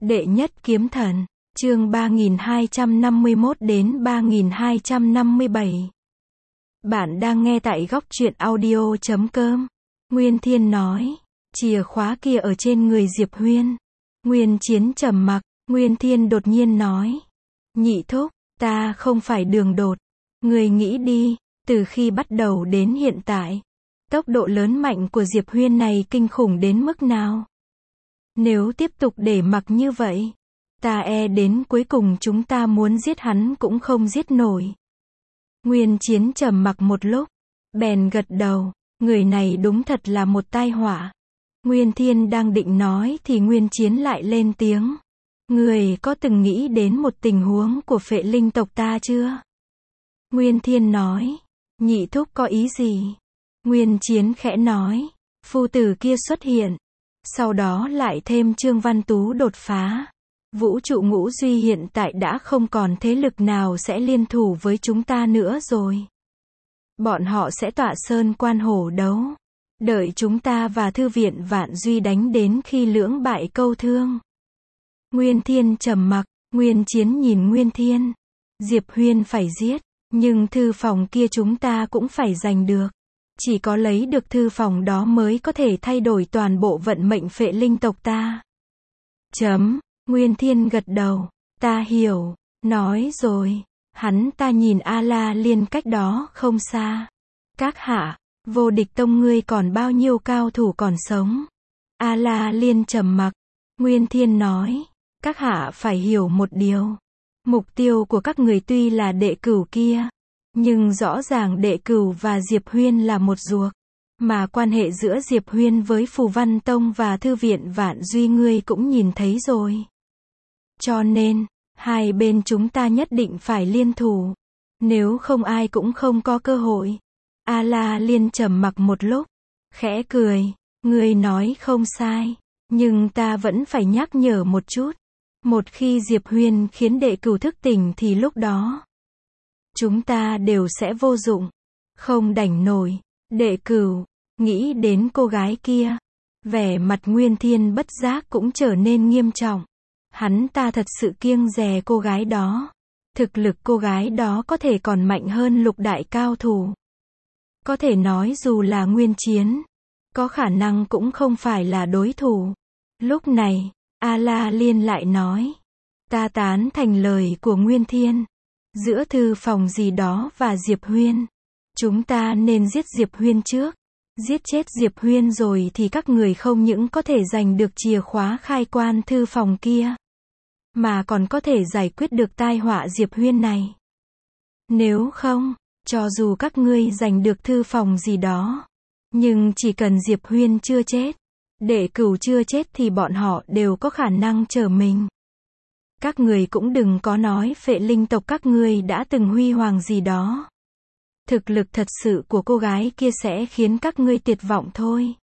Đệ nhất kiếm thần, chương 3251 đến 3257. Bạn đang nghe tại góc truyện audio.com. Nguyên Thiên nói, chìa khóa kia ở trên người Diệp Huyên. Nguyên Chiến trầm mặc, Nguyên Thiên đột nhiên nói, nhị thúc, ta không phải đường đột. Người nghĩ đi, từ khi bắt đầu đến hiện tại, tốc độ lớn mạnh của Diệp Huyên này kinh khủng đến mức nào? Nếu tiếp tục để mặc như vậy, ta e đến cuối cùng chúng ta muốn giết hắn cũng không giết nổi. Nguyên Chiến trầm mặc một lúc, bèn gật đầu, người này đúng thật là một tai họa. Nguyên Thiên đang định nói thì Nguyên Chiến lại lên tiếng. Người có từng nghĩ đến một tình huống của phệ linh tộc ta chưa? Nguyên Thiên nói, nhị thúc có ý gì? Nguyên Chiến khẽ nói, phu tử kia xuất hiện. Sau đó lại thêm Trương Văn Tú đột phá. Vũ trụ ngũ duy hiện tại đã không còn thế lực nào sẽ liên thủ với chúng ta nữa rồi. Bọn họ sẽ tọa sơn quan hổ đấu. Đợi chúng ta và thư viện Vạn Duy đánh đến khi lưỡng bại câu thương. Nguyên Thiên trầm mặc, Nguyên Chiến nhìn Nguyên Thiên. Diệp Huyên phải giết, nhưng thư phòng kia chúng ta cũng phải giành được. Chỉ có lấy được thư phòng đó mới có thể thay đổi toàn bộ vận mệnh phệ linh tộc ta. Nguyên Thiên gật đầu, ta hiểu, nói rồi, hắn ta nhìn A-la Liên cách đó không xa. Các hạ, vô địch tông ngươi còn bao nhiêu cao thủ còn sống? A-la Liên trầm mặc, Nguyên Thiên nói, các hạ phải hiểu một điều. Mục tiêu của các người tuy là đệ cửu kia, nhưng rõ ràng đệ cửu và Diệp Huyên là một ruột. Mà quan hệ giữa Diệp Huyên với Phù Văn Tông và Thư viện Vạn Duy ngươi cũng nhìn thấy rồi. Cho nên, hai bên chúng ta nhất định phải liên thủ. Nếu không ai cũng không có cơ hội. A-la Liên trầm mặc một lúc, khẽ cười, ngươi nói không sai, nhưng ta vẫn phải nhắc nhở một chút. Một khi Diệp Huyên khiến đệ cửu thức tỉnh thì lúc đó chúng ta đều sẽ vô dụng, không đành nổi. Đệ cửu, nghĩ đến cô gái kia, vẻ mặt Nguyên Thiên bất giác cũng trở nên nghiêm trọng. Hắn ta thật sự kiêng dè cô gái đó. Thực lực cô gái đó có thể còn mạnh hơn lục đại cao thủ. Có thể nói dù là Nguyên Chiến, có khả năng cũng không phải là đối thủ. Lúc này, A-la Liên lại nói, ta tán thành lời của Nguyên Thiên. Giữa thư phòng gì đó và Diệp Huyên, chúng ta nên giết Diệp Huyên trước. Giết chết Diệp Huyên rồi thì các người không những có thể giành được chìa khóa khai quan thư phòng kia, mà còn có thể giải quyết được tai họa Diệp Huyên này. Nếu không, cho dù các ngươi giành được thư phòng gì đó, nhưng chỉ cần Diệp Huyên chưa chết, đệ cửu chưa chết thì bọn họ đều có khả năng trở mình. Các người cũng đừng có nói phệ linh tộc các ngươi đã từng huy hoàng gì đó. Thực lực thật sự của cô gái kia sẽ khiến các ngươi tuyệt vọng thôi.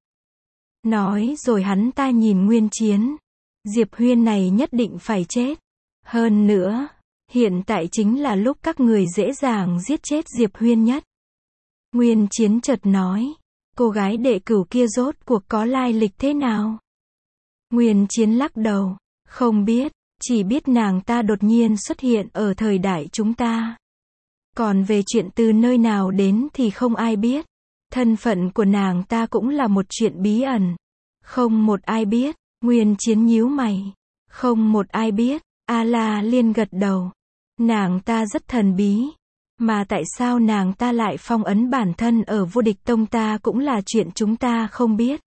Nói rồi hắn ta nhìn Nguyên Chiến. Diệp Huyên này nhất định phải chết. Hơn nữa, hiện tại chính là lúc các người dễ dàng giết chết Diệp Huyên nhất. Nguyên Chiến chợt nói, cô gái đệ cửu kia rốt cuộc có lai lịch thế nào? Nguyên Chiến lắc đầu, không biết, chỉ biết nàng ta đột nhiên xuất hiện ở thời đại chúng ta. Còn về chuyện từ nơi nào đến thì không ai biết. Thân phận của nàng ta cũng là một chuyện bí ẩn. Không một ai biết. Nguyên Chiến nhíu mày. Không một ai biết. A-la Liên gật đầu. Nàng ta rất thần bí. Mà tại sao nàng ta lại phong ấn bản thân ở vô địch tông ta cũng là chuyện chúng ta không biết.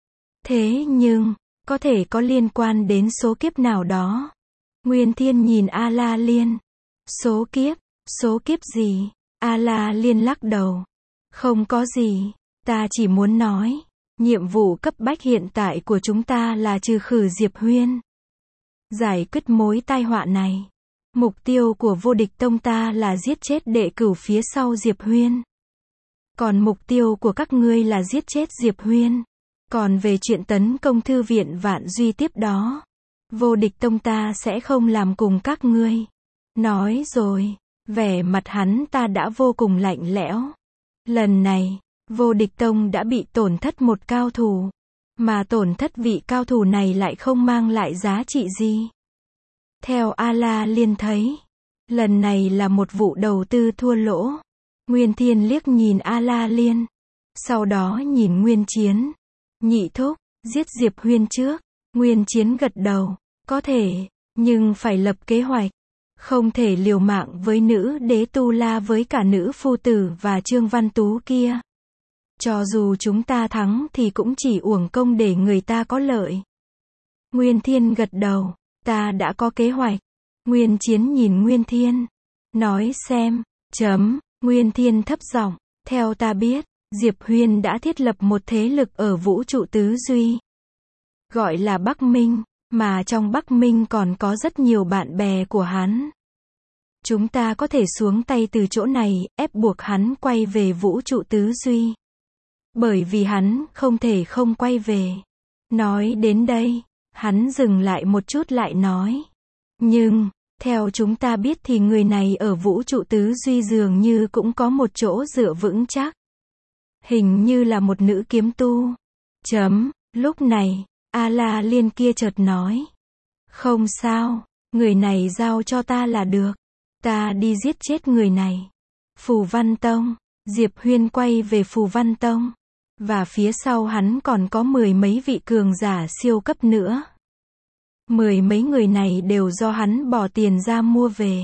Thế nhưng, có thể có liên quan đến số kiếp nào đó. Nguyên Thiên nhìn A-la Liên. Số kiếp? Số kiếp gì? A-la Liên lắc đầu. Không có gì. Ta chỉ muốn nói, nhiệm vụ cấp bách hiện tại của chúng ta là trừ khử Diệp Huyên. Giải quyết mối tai họa này. Mục tiêu của vô địch tông ta là giết chết đệ cửu phía sau Diệp Huyên. Còn mục tiêu của các ngươi là giết chết Diệp Huyên. Còn về chuyện tấn công thư viện Vạn Duy tiếp đó, vô địch tông ta sẽ không làm cùng các ngươi. Nói rồi, vẻ mặt hắn ta đã vô cùng lạnh lẽo. Lần này, vô địch tông đã bị tổn thất một cao thủ. Mà tổn thất vị cao thủ này lại không mang lại giá trị gì. Theo A-la Liên thấy, lần này là một vụ đầu tư thua lỗ. Nguyên Thiên liếc nhìn A-la Liên, sau đó nhìn Nguyên Chiến. Nhị thúc, giết Diệp Huyên trước. Nguyên Chiến gật đầu, có thể, nhưng phải lập kế hoạch. Không thể liều mạng với nữ đế Tu La với cả nữ phu tử và Trương Văn Tú kia. Cho dù chúng ta thắng thì cũng chỉ uổng công để người ta có lợi. Nguyên Thiên gật đầu, ta đã có kế hoạch. Nguyên Chiến nhìn Nguyên Thiên, nói xem, Nguyên Thiên thấp giọng, theo ta biết, Diệp Huyên đã thiết lập một thế lực ở vũ trụ tứ duy. Gọi là Bắc Minh, mà trong Bắc Minh còn có rất nhiều bạn bè của hắn. Chúng ta có thể xuống tay từ chỗ này, ép buộc hắn quay về vũ trụ tứ duy. Bởi vì hắn không thể không quay về. Nói đến đây, hắn dừng lại một chút lại nói. Nhưng, theo chúng ta biết thì người này ở vũ trụ tứ duy dường như cũng có một chỗ dựa vững chắc. Hình như là một nữ kiếm tu. Lúc này, A-la Liên kia chợt nói. Không sao, người này giao cho ta là được. Ta đi giết chết người này. Phù Văn Tông, Diệp Huyên quay về Phù Văn Tông. Và phía sau hắn còn có 10 mấy vị cường giả siêu cấp nữa. 10 mấy người này đều do hắn bỏ tiền ra mua về.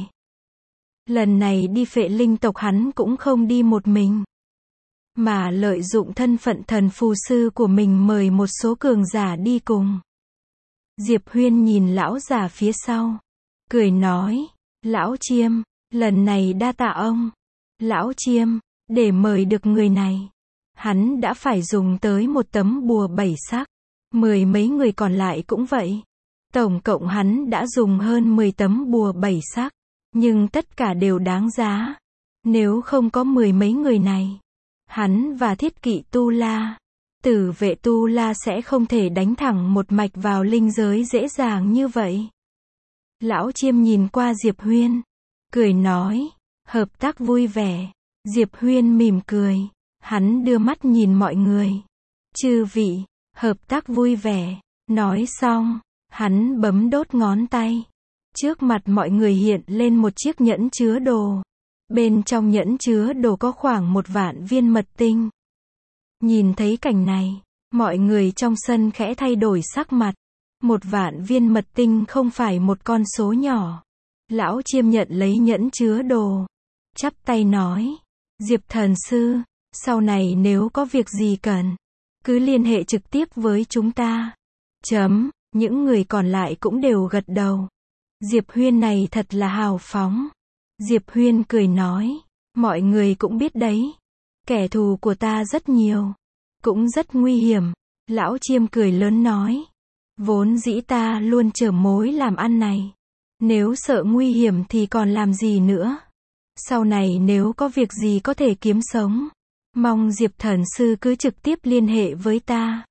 Lần này đi Phệ Linh tộc hắn cũng không đi một mình, mà lợi dụng thân phận thần phù sư của mình mời một số cường giả đi cùng. Diệp Huyên nhìn lão già phía sau, cười nói, lão Chiêm, lần này đa tạ ông. Lão Chiêm, để mời được người này, hắn đã phải dùng tới một tấm bùa 7 sắc. 10 mấy người còn lại cũng vậy. Tổng cộng hắn đã dùng hơn 10 tấm bùa 7 sắc, nhưng tất cả đều đáng giá. Nếu không có 10 mấy người này, hắn và thiết kỵ Tu La, tử vệ Tu La sẽ không thể đánh thẳng một mạch vào linh giới dễ dàng như vậy. Lão Chiêm nhìn qua Diệp Huyên, cười nói, hợp tác vui vẻ. Diệp Huyên mỉm cười, hắn đưa mắt nhìn mọi người. Chư vị, hợp tác vui vẻ. Nói xong, hắn bấm đốt ngón tay. Trước mặt mọi người hiện lên một chiếc nhẫn chứa đồ. Bên trong nhẫn chứa đồ có khoảng 1 vạn viên mật tinh. Nhìn thấy cảnh này, mọi người trong sân khẽ thay đổi sắc mặt. 1 vạn viên mật tinh không phải một con số nhỏ. Lão Chiêm nhận lấy nhẫn chứa đồ, chắp tay nói, Diệp thần sư, sau này nếu có việc gì cần, cứ liên hệ trực tiếp với chúng ta. Những người còn lại cũng đều gật đầu. Diệp Huyên này thật là hào phóng. Diệp Huyên cười nói, mọi người cũng biết đấy, kẻ thù của ta rất nhiều, cũng rất nguy hiểm. Lão Chiêm cười lớn nói, vốn dĩ ta luôn chờ mối làm ăn này. Nếu sợ nguy hiểm thì còn làm gì nữa. Sau này nếu có việc gì có thể kiếm sống, mong Diệp thần sư cứ trực tiếp liên hệ với ta.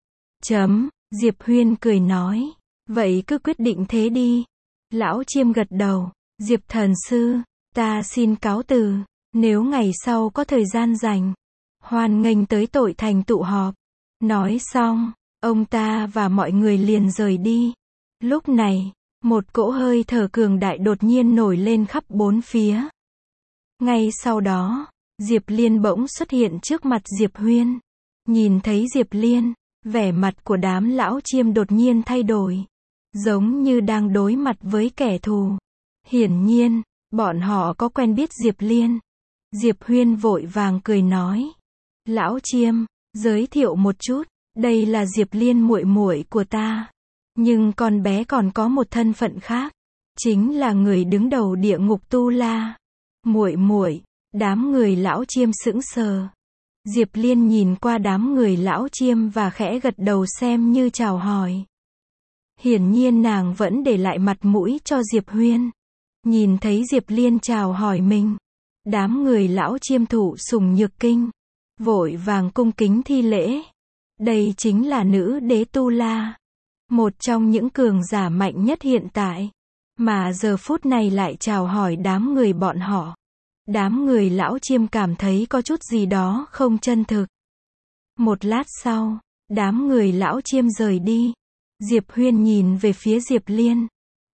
Diệp Huyên cười nói, vậy cứ quyết định thế đi. Lão Chiêm gật đầu, Diệp thần sư, ta xin cáo từ. Nếu ngày sau có thời gian rảnh, hoan nghênh tới Tội Thành tụ họp. Nói xong, ông ta và mọi người liền rời đi. Lúc này, một cỗ hơi thở cường đại đột nhiên nổi lên khắp bốn phía. Ngay sau đó, Diệp Liên bỗng xuất hiện trước mặt Diệp Huyên. Nhìn thấy Diệp Liên, vẻ mặt của đám lão Chiêm đột nhiên thay đổi, giống như đang đối mặt với kẻ thù. Hiển nhiên, bọn họ có quen biết Diệp Liên. Diệp Huyên vội vàng cười nói, lão Chiêm, giới thiệu một chút, đây là Diệp Liên muội muội của ta. Nhưng con bé còn có một thân phận khác, chính là người đứng đầu địa ngục Tu La. Muội muội, đám người lão Chiêm sững sờ. Diệp Liên nhìn qua đám người lão Chiêm và khẽ gật đầu xem như chào hỏi. Hiển nhiên nàng vẫn để lại mặt mũi cho Diệp Huyên. Nhìn thấy Diệp Liên chào hỏi mình, đám người lão Chiêm thụ sủng nhược kinh, vội vàng cung kính thi lễ. Đây chính là nữ đế Tu La, một trong những cường giả mạnh nhất hiện tại, mà giờ phút này lại chào hỏi đám người bọn họ. Đám người lão Chiêm cảm thấy có chút gì đó không chân thực. Một lát sau, đám người lão Chiêm rời đi. Diệp Huyên nhìn về phía Diệp Liên,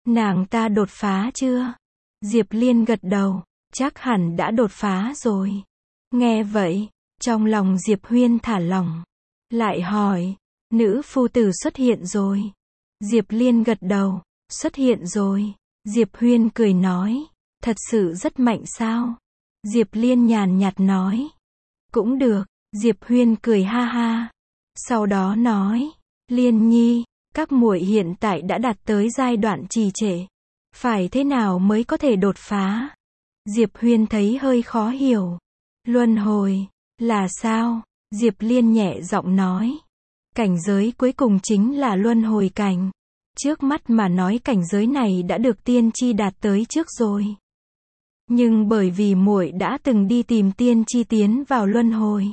Nàng ta đột phá chưa? Diệp Liên gật đầu, chắc hẳn đã đột phá rồi. Nghe vậy, trong lòng Diệp Huyên thả lỏng. Lại hỏi, nữ phu tử xuất hiện rồi. Diệp Liên gật đầu, xuất hiện rồi. Diệp Huyên cười nói, thật sự rất mạnh sao? Diệp Liên nhàn nhạt nói, cũng được. Diệp Huyên cười ha ha. Sau đó nói, Liên nhi, các muội hiện tại đã đạt tới giai đoạn trì trệ. Phải thế nào mới có thể đột phá? Diệp Huyên thấy hơi khó hiểu. Luân hồi, là sao? Diệp Liên nhẹ giọng nói. Cảnh giới cuối cùng chính là luân hồi cảnh. Trước mắt mà nói cảnh giới này đã được tiên tri đạt tới trước rồi. Nhưng bởi vì muội đã từng đi tìm tiên tri tiến vào luân hồi.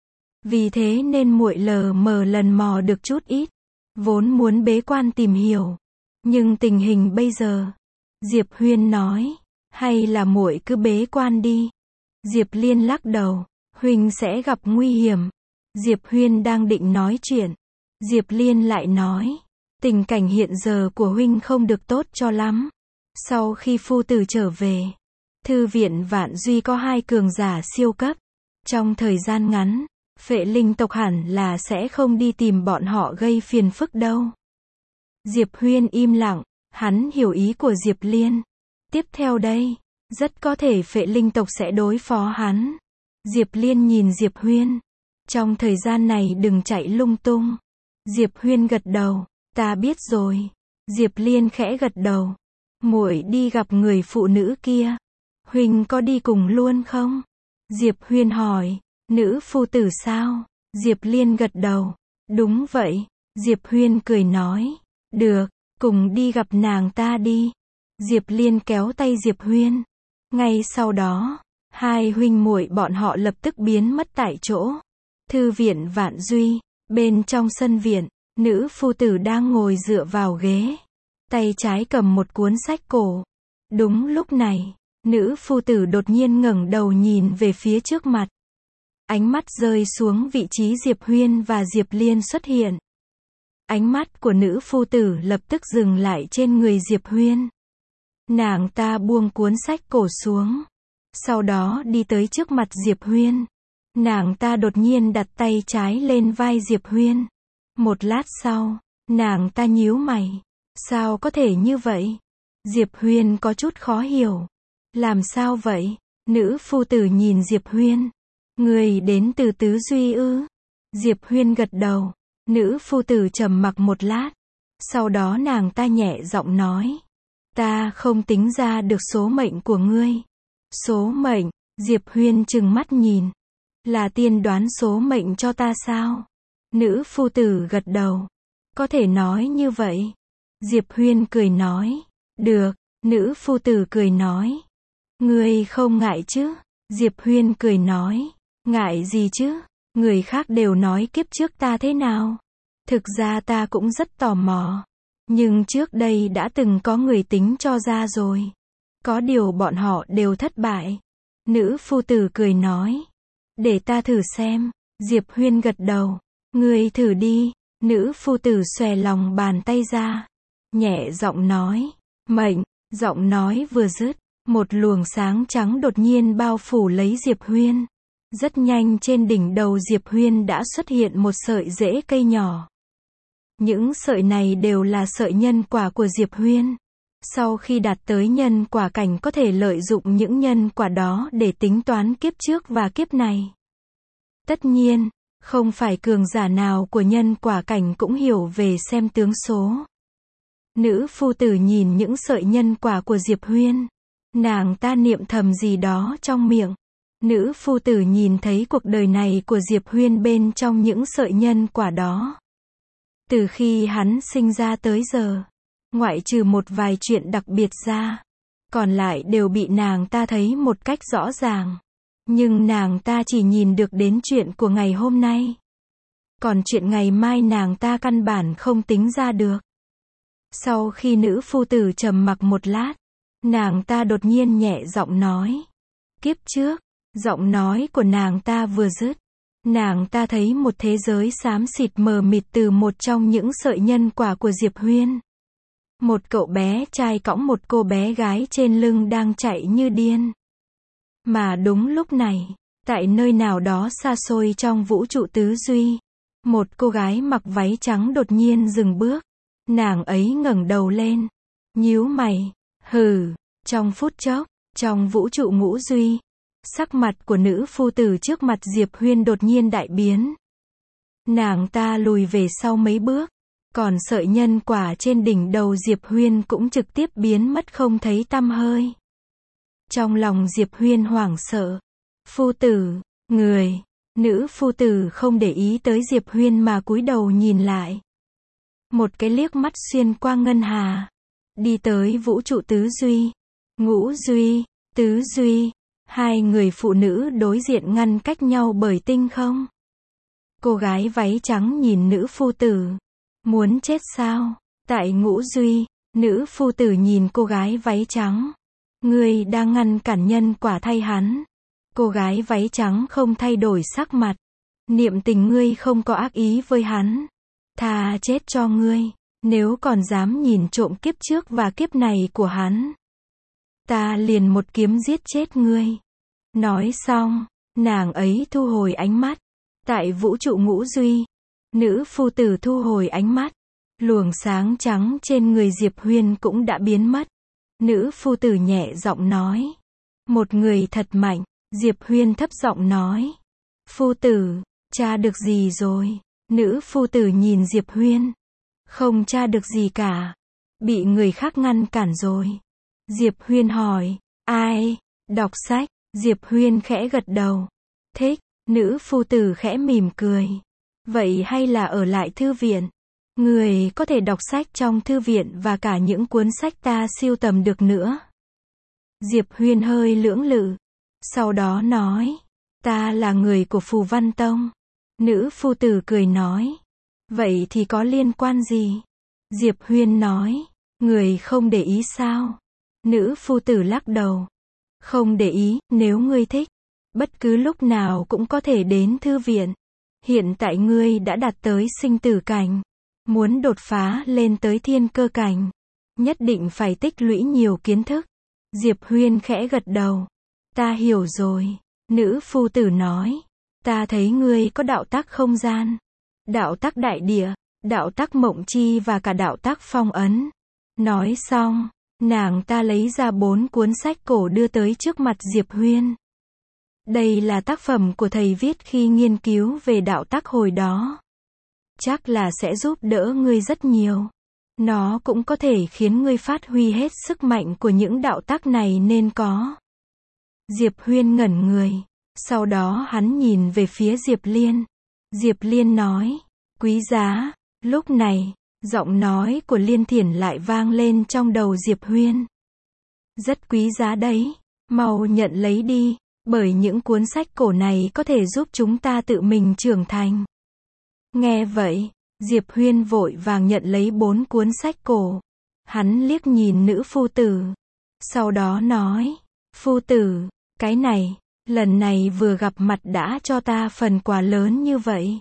Vì thế nên muội lờ mờ lần mò được chút ít. Vốn muốn bế quan tìm hiểu. Nhưng tình hình bây giờ. Diệp Huyên nói. Hay là muội cứ bế quan đi. Diệp Liên lắc đầu. Huynh sẽ gặp nguy hiểm. Diệp Huyên đang định nói chuyện. Diệp Liên lại nói. Tình cảnh hiện giờ của huynh không được tốt cho lắm. Sau khi phu tử trở về. Thư viện Vạn Duy có 2 cường giả siêu cấp. Trong thời gian ngắn. Phệ linh tộc hẳn là sẽ không đi tìm bọn họ gây phiền phức đâu. Diệp Huyên im lặng. Hắn hiểu ý của Diệp Liên. Tiếp theo đây. Rất có thể phệ linh tộc sẽ đối phó hắn. Diệp Liên nhìn Diệp Huyên. Trong thời gian này đừng chạy lung tung. Diệp Huyên gật đầu. Ta biết rồi. Diệp Liên khẽ gật đầu. Muội đi gặp người phụ nữ kia. Huynh có đi cùng luôn không? Diệp Huyên hỏi. Nữ phu tử sao? Diệp Liên gật đầu. Đúng vậy. Diệp Huyên cười nói. Được, cùng đi gặp nàng ta đi. Diệp Liên kéo tay Diệp Huyên. Ngay sau đó, 2 huynh muội bọn họ lập tức biến mất tại chỗ. Thư viện Vạn Duy, bên trong sân viện, nữ phu tử đang ngồi dựa vào ghế. Tay trái cầm một cuốn sách cổ. Đúng lúc này, nữ phu tử đột nhiên ngẩng đầu nhìn về phía trước mặt. Ánh mắt rơi xuống vị trí Diệp Huyên và Diệp Liên xuất hiện. Ánh mắt của nữ phu tử lập tức dừng lại trên người Diệp Huyên. Nàng ta buông cuốn sách cổ xuống. Sau đó đi tới trước mặt Diệp Huyên. Nàng ta đột nhiên đặt tay trái lên vai Diệp Huyên. Một lát sau, nàng ta nhíu mày. Sao có thể như vậy? Diệp Huyên có chút khó hiểu. Làm sao vậy? Nữ phu tử nhìn Diệp Huyên. Người đến từ tứ duy ư? Diệp Huyên gật đầu. Nữ phu tử trầm mặc một lát. Sau đó nàng ta nhẹ giọng nói. Ta không tính ra được số mệnh của ngươi. Số mệnh? Diệp Huyên trừng mắt nhìn. Là tiên đoán số mệnh cho ta sao? Nữ phu tử gật đầu. Có thể nói như vậy. Diệp Huyên cười nói. Được. Nữ phu tử cười nói. Ngươi không ngại chứ? Diệp Huyên cười nói. Ngại gì chứ? Người khác đều nói kiếp trước ta thế nào? Thực ra ta cũng rất tò mò. Nhưng trước đây đã từng có người tính cho ra rồi. Có điều bọn họ đều thất bại. Nữ phu tử cười nói. Để ta thử xem. Diệp Huyên gật đầu. Ngươi thử đi. Nữ phu tử xòe lòng bàn tay ra. Nhẹ giọng nói. Mệnh. Giọng nói vừa dứt. Một luồng sáng trắng đột nhiên bao phủ lấy Diệp Huyên. Rất nhanh trên đỉnh đầu Diệp Huyên đã xuất hiện một sợi rễ cây nhỏ. Những sợi này đều là sợi nhân quả của Diệp Huyên. Sau khi đạt tới nhân quả cảnh có thể lợi dụng những nhân quả đó để tính toán kiếp trước và kiếp này. Tất nhiên, không phải cường giả nào của nhân quả cảnh cũng hiểu về xem tướng số. Nữ phu tử nhìn những sợi nhân quả của Diệp Huyên. Nàng ta niệm thầm gì đó trong miệng. Nữ phu tử nhìn thấy cuộc đời này của Diệp Huyên bên trong những sợi nhân quả đó. Từ khi hắn sinh ra tới giờ, ngoại trừ một vài chuyện đặc biệt ra, còn lại đều bị nàng ta thấy một cách rõ ràng. Nhưng nàng ta chỉ nhìn được đến chuyện của ngày hôm nay. Còn chuyện ngày mai nàng ta căn bản không tính ra được. Sau khi nữ phu tử trầm mặc một lát, nàng ta đột nhiên nhẹ giọng nói. Kiếp trước, giọng nói của nàng ta vừa dứt. Nàng ta thấy một thế giới xám xịt mờ mịt từ một trong những sợi nhân quả của Diệp Huyên. Một cậu bé trai cõng một cô bé gái trên lưng đang chạy như điên. Mà đúng lúc này, tại nơi nào đó xa xôi trong vũ trụ tứ duy, một cô gái mặc váy trắng đột nhiên dừng bước. Nàng ấy ngẩng đầu lên, nhíu mày, hừ, trong phút chốc, trong vũ trụ ngũ duy, sắc mặt của nữ phu tử trước mặt Diệp Huyên đột nhiên đại biến. Nàng ta lùi về sau mấy bước, còn sợi nhân quả trên đỉnh đầu Diệp Huyên cũng trực tiếp biến mất không thấy tăm hơi. Trong lòng Diệp Huyên hoảng sợ. Phu tử, người, nữ phu tử không để ý tới Diệp Huyên mà cúi đầu nhìn lại. Một cái liếc mắt xuyên qua ngân hà, đi tới vũ trụ tứ duy, ngũ duy, tứ duy, hai người phụ nữ đối diện ngăn cách nhau bởi tinh không. Cô gái váy trắng nhìn nữ phu tử, muốn chết sao? Tại ngũ duy, nữ phu tử nhìn cô gái váy trắng, ngươi đang ngăn cản nhân quả thay hắn. Cô gái váy trắng không thay đổi sắc mặt, niệm tình ngươi không có ác ý với hắn, thà chết cho ngươi, nếu còn dám nhìn trộm kiếp trước và kiếp này của hắn, ta liền một kiếm giết chết ngươi. Nói xong, nàng ấy thu hồi ánh mắt. Tại vũ trụ ngũ duy, nữ phu tử thu hồi ánh mắt, luồng sáng trắng trên người Diệp Huyên cũng đã biến mất. Nữ phu tử nhẹ giọng nói, một người thật mạnh. Diệp Huyên thấp giọng nói, phu tử, tra được gì rồi? Nữ phu tử nhìn Diệp Huyên, không tra được gì cả, bị người khác ngăn cản rồi. Diệp Huyên hỏi, ai? Đọc sách. Diệp Huyên khẽ gật đầu, thích. Nữ phu tử khẽ mỉm cười, vậy hay là ở lại thư viện? Người có thể đọc sách trong thư viện và cả những cuốn sách ta sưu tầm được nữa. Diệp Huyên hơi lưỡng lự, sau đó nói, ta là người của Phù Văn Tông. Nữ phu tử cười nói, vậy thì có liên quan gì? Diệp Huyên nói, người không để ý sao? Nữ phu tử lắc đầu, không để ý, nếu ngươi thích, bất cứ lúc nào cũng có thể đến thư viện. Hiện tại ngươi đã đạt tới sinh tử cảnh, muốn đột phá lên tới thiên cơ cảnh, nhất định phải tích lũy nhiều kiến thức. Diệp Huyên khẽ gật đầu, ta hiểu rồi. Nữ phu tử nói, ta thấy ngươi có đạo tắc không gian, đạo tắc đại địa, đạo tắc mộng chi và cả đạo tắc phong ấn. Nói xong, nàng ta lấy ra 4 cuốn sách cổ đưa tới trước mặt Diệp Huyên. Đây là tác phẩm của thầy viết khi nghiên cứu về đạo tắc hồi đó. Chắc là sẽ giúp đỡ ngươi rất nhiều. Nó cũng có thể khiến ngươi phát huy hết sức mạnh của những đạo tắc này nên có. Diệp Huyên ngẩn người. Sau đó hắn nhìn về phía Diệp Liên. Diệp Liên nói, quý giá. Lúc này, giọng nói của Liên Thiển lại vang lên trong đầu Diệp Huyên. Rất quý giá đấy, mau nhận lấy đi, bởi những cuốn sách cổ này có thể giúp chúng ta tự mình trưởng thành. Nghe vậy, Diệp Huyên vội vàng nhận lấy 4 cuốn sách cổ. Hắn liếc nhìn nữ phu tử, sau đó nói, phu tử, cái này, lần này vừa gặp mặt đã cho ta phần quà lớn như vậy.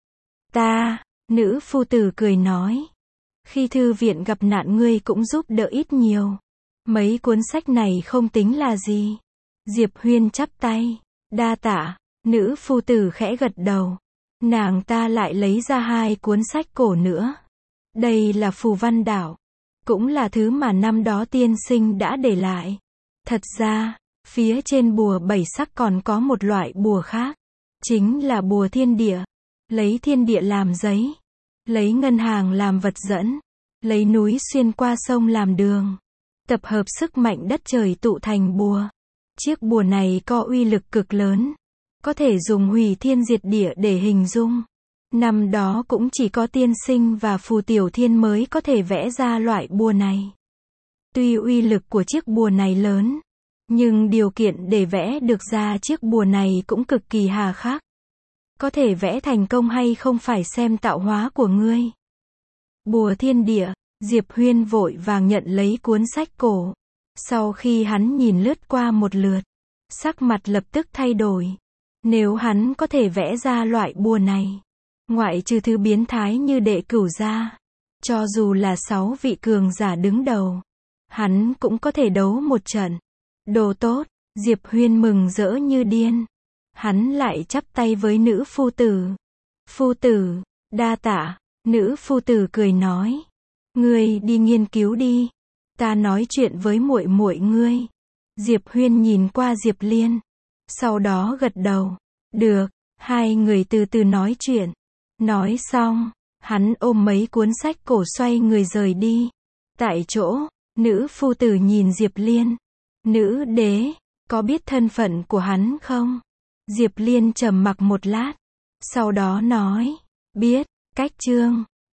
Nữ phu tử cười nói, khi thư viện gặp nạn ngươi cũng giúp đỡ ít nhiều. Mấy cuốn sách này không tính là gì. Diệp Huyên chắp tay, đa tạ. Nữ phu tử khẽ gật đầu. Nàng ta lại lấy ra 2 cuốn sách cổ nữa. Đây là phù văn đảo, cũng là thứ mà năm đó tiên sinh đã để lại. Thật ra, phía trên bùa 7 sắc còn có một loại bùa khác, chính là bùa thiên địa. Lấy thiên địa làm giấy, lấy ngân hàng làm vật dẫn, lấy núi xuyên qua sông làm đường, tập hợp sức mạnh đất trời tụ thành bùa. Chiếc bùa này có uy lực cực lớn, có thể dùng hủy thiên diệt địa để hình dung. Năm đó cũng chỉ có tiên sinh và Phù Tiểu Thiên mới có thể vẽ ra loại bùa này. Tuy uy lực của chiếc bùa này lớn, nhưng điều kiện để vẽ được ra chiếc bùa này cũng cực kỳ hà khắc. Có thể vẽ thành công hay không phải xem tạo hóa của ngươi. Bùa thiên địa, Diệp Huyên vội vàng nhận lấy cuốn sách cổ. Sau khi hắn nhìn lướt qua một lượt, sắc mặt lập tức thay đổi. Nếu hắn có thể vẽ ra loại bùa này, ngoại trừ thứ biến thái như Đệ Cửu ra, Cho dù là 6 vị cường giả đứng đầu, hắn cũng có thể đấu một trận. Đồ tốt, Diệp Huyên mừng rỡ như điên. Hắn lại chắp tay với nữ phu tử. Phu tử, đa tạ. Nữ phu tử cười nói. Ngươi đi nghiên cứu đi. Ta nói chuyện với muội muội ngươi. Diệp Huyên nhìn qua Diệp Liên. Sau đó gật đầu. Được, hai người từ từ nói chuyện. Nói xong, hắn ôm mấy cuốn sách cổ xoay người rời đi. Tại chỗ, nữ phu tử nhìn Diệp Liên. Nữ đế, có biết thân phận của hắn không? Diệp Liên trầm mặc một lát. Sau đó nói, biết, cách chương.